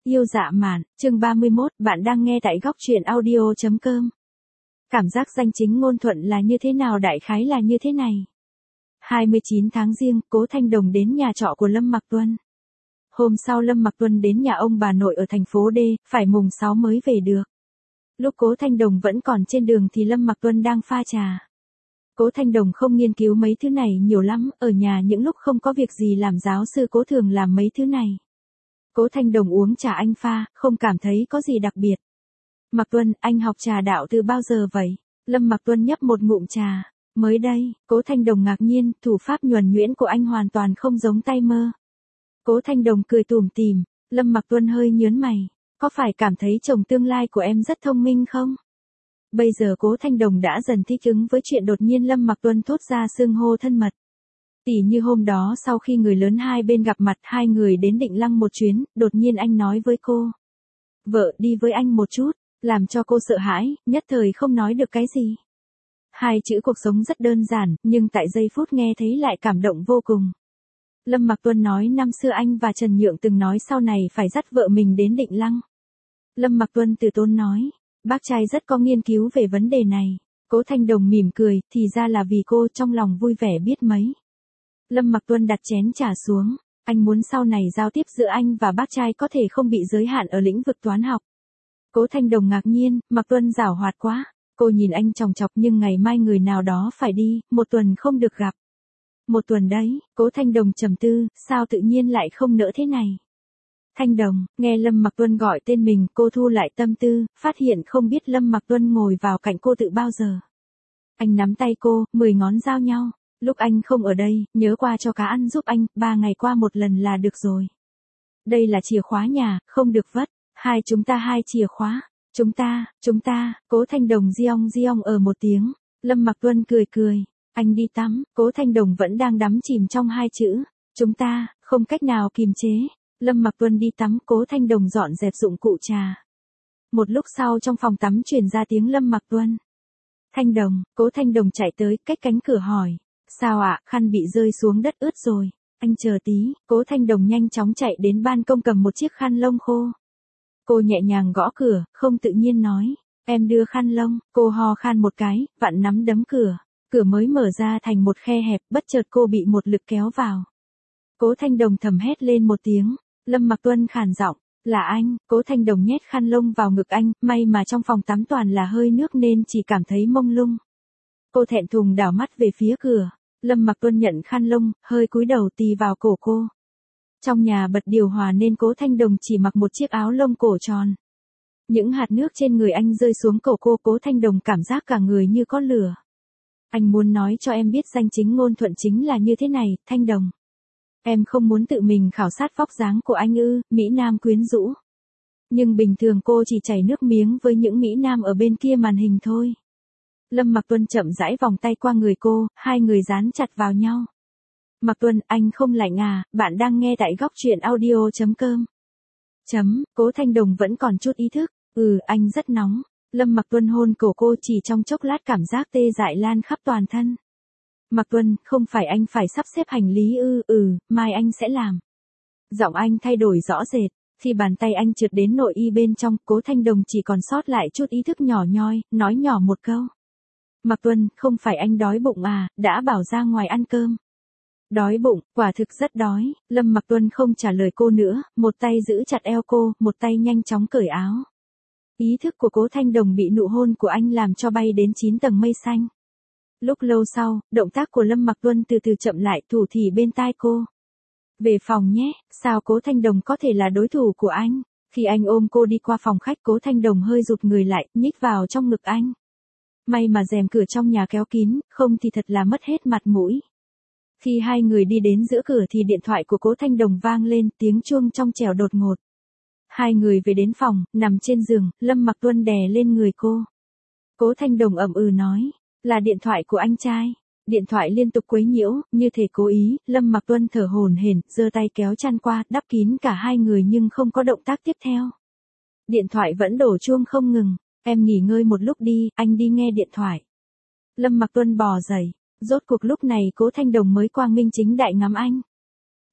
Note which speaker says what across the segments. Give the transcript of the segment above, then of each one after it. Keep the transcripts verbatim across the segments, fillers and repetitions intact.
Speaker 1: Yêu dạ mạn, chương ba mươi mốt, bạn đang nghe tại góc truyện audio chấm com. Cảm giác danh chính ngôn thuận là như thế nào, đại khái là như thế này. hai mươi chín tháng Giêng, Cố Thanh Đồng đến nhà trọ của Lâm Mặc Tuân. Hôm sau Lâm Mặc Tuân đến nhà ông bà nội ở thành phố D, phải mùng sáu mới về được. Lúc Cố Thanh Đồng vẫn còn trên đường thì Lâm Mặc Tuân đang pha trà. Cố Thanh Đồng không nghiên cứu mấy thứ này nhiều lắm, ở nhà những lúc không có việc gì làm giáo sư Cố thường làm mấy thứ này. Cố Thanh Đồng uống trà anh pha, không cảm thấy có gì đặc biệt. Mặc Tuân, anh học trà đạo từ bao giờ vậy? Lâm Mặc Tuân nhấp một ngụm trà. Mới đây. Cố Thanh Đồng ngạc nhiên, thủ pháp nhuần nhuyễn của anh hoàn toàn không giống tay mơ. Cố Thanh Đồng cười tủm tỉm. Lâm Mặc Tuân hơi nhớn mày. Có phải cảm thấy chồng tương lai của em rất thông minh không? Bây giờ Cố Thanh Đồng đã dần thích ứng với chuyện đột nhiên Lâm Mặc Tuân thốt ra xưng hô thân mật. Tỉ như hôm đó sau khi người lớn hai bên gặp mặt, hai người đến Định Lăng một chuyến, đột nhiên anh nói với cô: "Vợ, đi với anh một chút", làm cho cô sợ hãi, nhất thời không nói được cái gì. Hai chữ cuộc sống rất đơn giản, nhưng tại giây phút nghe thấy lại cảm động vô cùng. Lâm Mặc Tuân nói năm xưa anh và Trần Nhượng từng nói sau này phải dắt vợ mình đến Định Lăng. Lâm Mặc Tuân từ tốn nói: "Bác trai rất có nghiên cứu về vấn đề này." Cố Thanh Đồng mỉm cười, thì ra là vì cô, trong lòng vui vẻ biết mấy. Lâm Mặc Tuân đặt chén trà xuống, anh muốn sau này giao tiếp giữa anh và bác trai có thể không bị giới hạn ở lĩnh vực toán học. Cố Thanh Đồng ngạc nhiên, Mặc Tuân giảo hoạt quá. Cô nhìn anh chòng chọc, nhưng ngày mai người nào đó phải đi, một tuần không được gặp. Một tuần đấy. Cố Thanh Đồng trầm tư, sao tự nhiên lại không nỡ thế này. Thanh Đồng, nghe Lâm Mặc Tuân gọi tên mình, cô thu lại tâm tư, phát hiện không biết Lâm Mặc Tuân ngồi vào cạnh cô từ bao giờ. Anh nắm tay cô, mười ngón giao nhau. Lúc anh không ở đây, nhớ qua cho cá ăn giúp anh, ba ngày qua một lần là được rồi. Đây là chìa khóa nhà, không được vất. Hai chúng ta hai chìa khóa. Chúng ta, chúng ta. Cố Thanh Đồng giong giong ở một tiếng. Lâm Mặc Tuân cười cười. Anh đi tắm. Cố Thanh Đồng vẫn đang đắm chìm trong hai chữ chúng ta, không cách nào kìm chế. Lâm Mặc Tuân đi tắm, Cố Thanh Đồng dọn dẹp dụng cụ trà. Một lúc sau trong phòng tắm truyền ra tiếng Lâm Mặc Tuân. Thanh Đồng. Cố Thanh Đồng chạy tới, cách cánh cửa hỏi: "Sao ạ?" "Khăn bị rơi xuống đất ướt rồi." "Anh chờ tí." Cố Thanh Đồng nhanh chóng chạy đến ban công cầm một chiếc khăn lông khô. Cô nhẹ nhàng gõ cửa, không tự nhiên nói: "Em đưa khăn lông." Cô ho khan một cái, vặn nắm đấm cửa. Cửa mới mở ra thành một khe hẹp, bất chợt cô bị một lực kéo vào. Cố Thanh Đồng thầm hét lên một tiếng. Lâm Mặc Tuân khàn giọng: "Là anh." Cố Thanh Đồng nhét khăn lông vào ngực anh, may mà trong phòng tắm toàn là hơi nước nên chỉ cảm thấy mông lung. Cô thẹn thùng đảo mắt về phía cửa. Lâm Mặc Tuân nhận khăn lông, hơi cúi đầu tì vào cổ cô. Trong nhà bật điều hòa nên Cố Thanh Đồng chỉ mặc một chiếc áo lông cổ tròn. Những hạt nước trên người anh rơi xuống cổ cô, Cố Thanh Đồng cảm giác cả người như có lửa. "Anh muốn nói cho em biết danh chính ngôn thuận chính là như thế này, Thanh Đồng. Em không muốn tự mình khảo sát vóc dáng của anh ư?" Mỹ Nam quyến rũ. Nhưng bình thường cô chỉ chảy nước miếng với những Mỹ Nam ở bên kia màn hình thôi. Lâm Mặc Tuân chậm rãi vòng tay qua người cô, hai người dán chặt vào nhau. "Mặc Tuân, anh không lạnh à?" Bạn đang nghe tại góc truyện audio chấm com. Chấm, Cố Thanh Đồng vẫn còn chút ý thức. "Ừ, anh rất nóng." Lâm Mặc Tuân hôn cổ cô, chỉ trong chốc lát cảm giác tê dại lan khắp toàn thân. "Mặc Tuân, không phải anh phải sắp xếp hành lý ư?" "Ừ, mai anh sẽ làm." Giọng anh thay đổi rõ rệt. Khi bàn tay anh trượt đến nội y bên trong, Cố Thanh Đồng chỉ còn sót lại chút ý thức nhỏ nhoi, nói nhỏ một câu: "Mặc Tuân, không phải anh đói bụng à, đã bảo ra ngoài ăn cơm." "Đói bụng, quả thực rất đói." Lâm Mặc Tuân không trả lời cô nữa, một tay giữ chặt eo cô, một tay nhanh chóng cởi áo. Ý thức của Cố Thanh Đồng bị nụ hôn của anh làm cho bay đến chín tầng mây xanh. Lúc lâu sau, động tác của Lâm Mặc Tuân từ từ chậm lại, thủ thỉ bên tai cô: "Về phòng nhé." Sao Cố Thanh Đồng có thể là đối thủ của anh? Khi anh ôm cô đi qua phòng khách, Cố Thanh Đồng hơi rụt người lại, nhích vào trong ngực anh. May mà rèm cửa trong nhà kéo kín, không thì thật là mất hết mặt mũi. Khi hai người đi đến giữa cửa thì điện thoại của Cố Thanh Đồng vang lên, tiếng chuông trong trẻo đột ngột. Hai người về đến phòng, nằm trên giường, Lâm Mặc Tuân đè lên người cô. Cố Thanh Đồng ậm ừ nói: "Là điện thoại của anh trai." Điện thoại liên tục quấy nhiễu, như thể cố ý. Lâm Mặc Tuân thở hổn hển, giơ tay kéo chăn qua, đắp kín cả hai người nhưng không có động tác tiếp theo. Điện thoại vẫn đổ chuông không ngừng. "Em nghỉ ngơi một lúc đi, anh đi nghe điện thoại." Lâm Mặc Tuân bò dậy. Rốt cuộc lúc này Cố Thanh Đồng mới quang minh chính đại ngắm anh.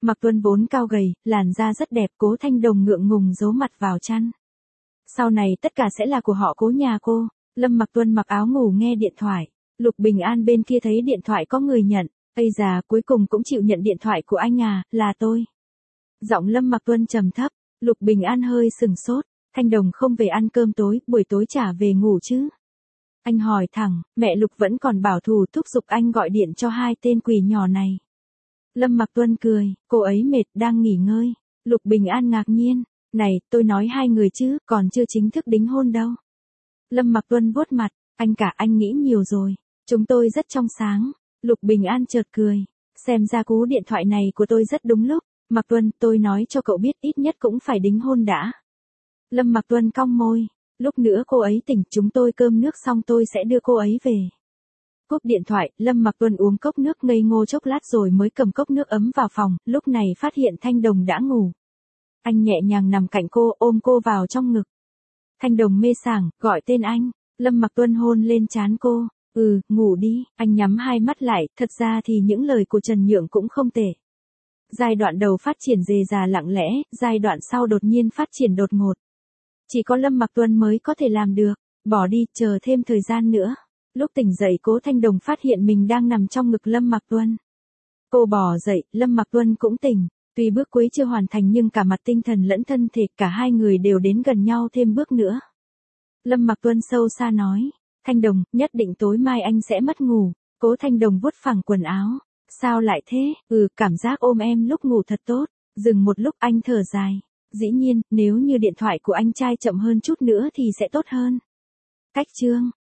Speaker 1: Mạc Tuân vốn cao gầy, làn da rất đẹp, Cố Thanh Đồng ngượng ngùng giấu mặt vào chăn. Sau này tất cả sẽ là của họ Cố nhà cô. Lâm Mạc Tuân mặc áo ngủ nghe điện thoại. Lục Bình An bên kia thấy điện thoại có người nhận. Ây già, cuối cùng cũng chịu nhận điện thoại của anh à, là tôi. Giọng Lâm Mạc Tuân trầm thấp. Lục Bình An hơi sừng sốt. Thanh Đồng không về ăn cơm tối, buổi tối trả về ngủ chứ? Anh hỏi thẳng, mẹ Lục vẫn còn bảo thủ thúc giục anh gọi điện cho hai tên quỷ nhỏ này. Lâm Mạc Tuân cười, cô ấy mệt đang nghỉ ngơi. Lục Bình An ngạc nhiên, này, tôi nói hai người chứ, còn chưa chính thức đính hôn đâu. Lâm Mạc Tuân vuốt mặt, anh cả anh nghĩ nhiều rồi, chúng tôi rất trong sáng. Lục Bình An chợt cười, xem ra cú điện thoại này của tôi rất đúng lúc. Mạc Tuân, tôi nói cho cậu biết ít nhất cũng phải đính hôn đã. Lâm Mạc Tuân cong môi, lúc nữa cô ấy tỉnh, chúng tôi cơm nước xong tôi sẽ đưa cô ấy về. Cúp điện thoại, Lâm Mạc Tuân uống cốc nước ngây ngô chốc lát rồi mới cầm cốc nước ấm vào phòng, lúc này phát hiện Thanh Đồng đã ngủ. Anh nhẹ nhàng nằm cạnh cô, ôm cô vào trong ngực. Thanh Đồng mê sảng, gọi tên anh. Lâm Mạc Tuân hôn lên trán cô. Ừ, ngủ đi. Anh nhắm hai mắt lại, thật ra thì những lời của Trần Nhượng cũng không tệ. Giai đoạn đầu phát triển dề dà lặng lẽ, giai đoạn sau đột nhiên phát triển đột ngột. Chỉ có Lâm Mạc Tuân mới có thể làm được. Bỏ đi, chờ thêm thời gian nữa. Lúc tỉnh dậy Cố Thanh Đồng phát hiện mình đang nằm trong ngực Lâm Mạc Tuân. Cô bò dậy, Lâm Mạc Tuân cũng tỉnh. Tuy bước cuối chưa hoàn thành nhưng cả mặt tinh thần lẫn thân thể cả hai người đều đến gần nhau thêm bước nữa. Lâm Mạc Tuân sâu xa nói, Thanh Đồng, nhất định tối mai anh sẽ mất ngủ. Cố Thanh Đồng vuốt phẳng quần áo. Sao lại thế? Ừ, cảm giác ôm em lúc ngủ thật tốt. Dừng một lúc anh thở dài. Dĩ nhiên, nếu như điện thoại của anh trai chậm hơn chút nữa thì sẽ tốt hơn. Cách chương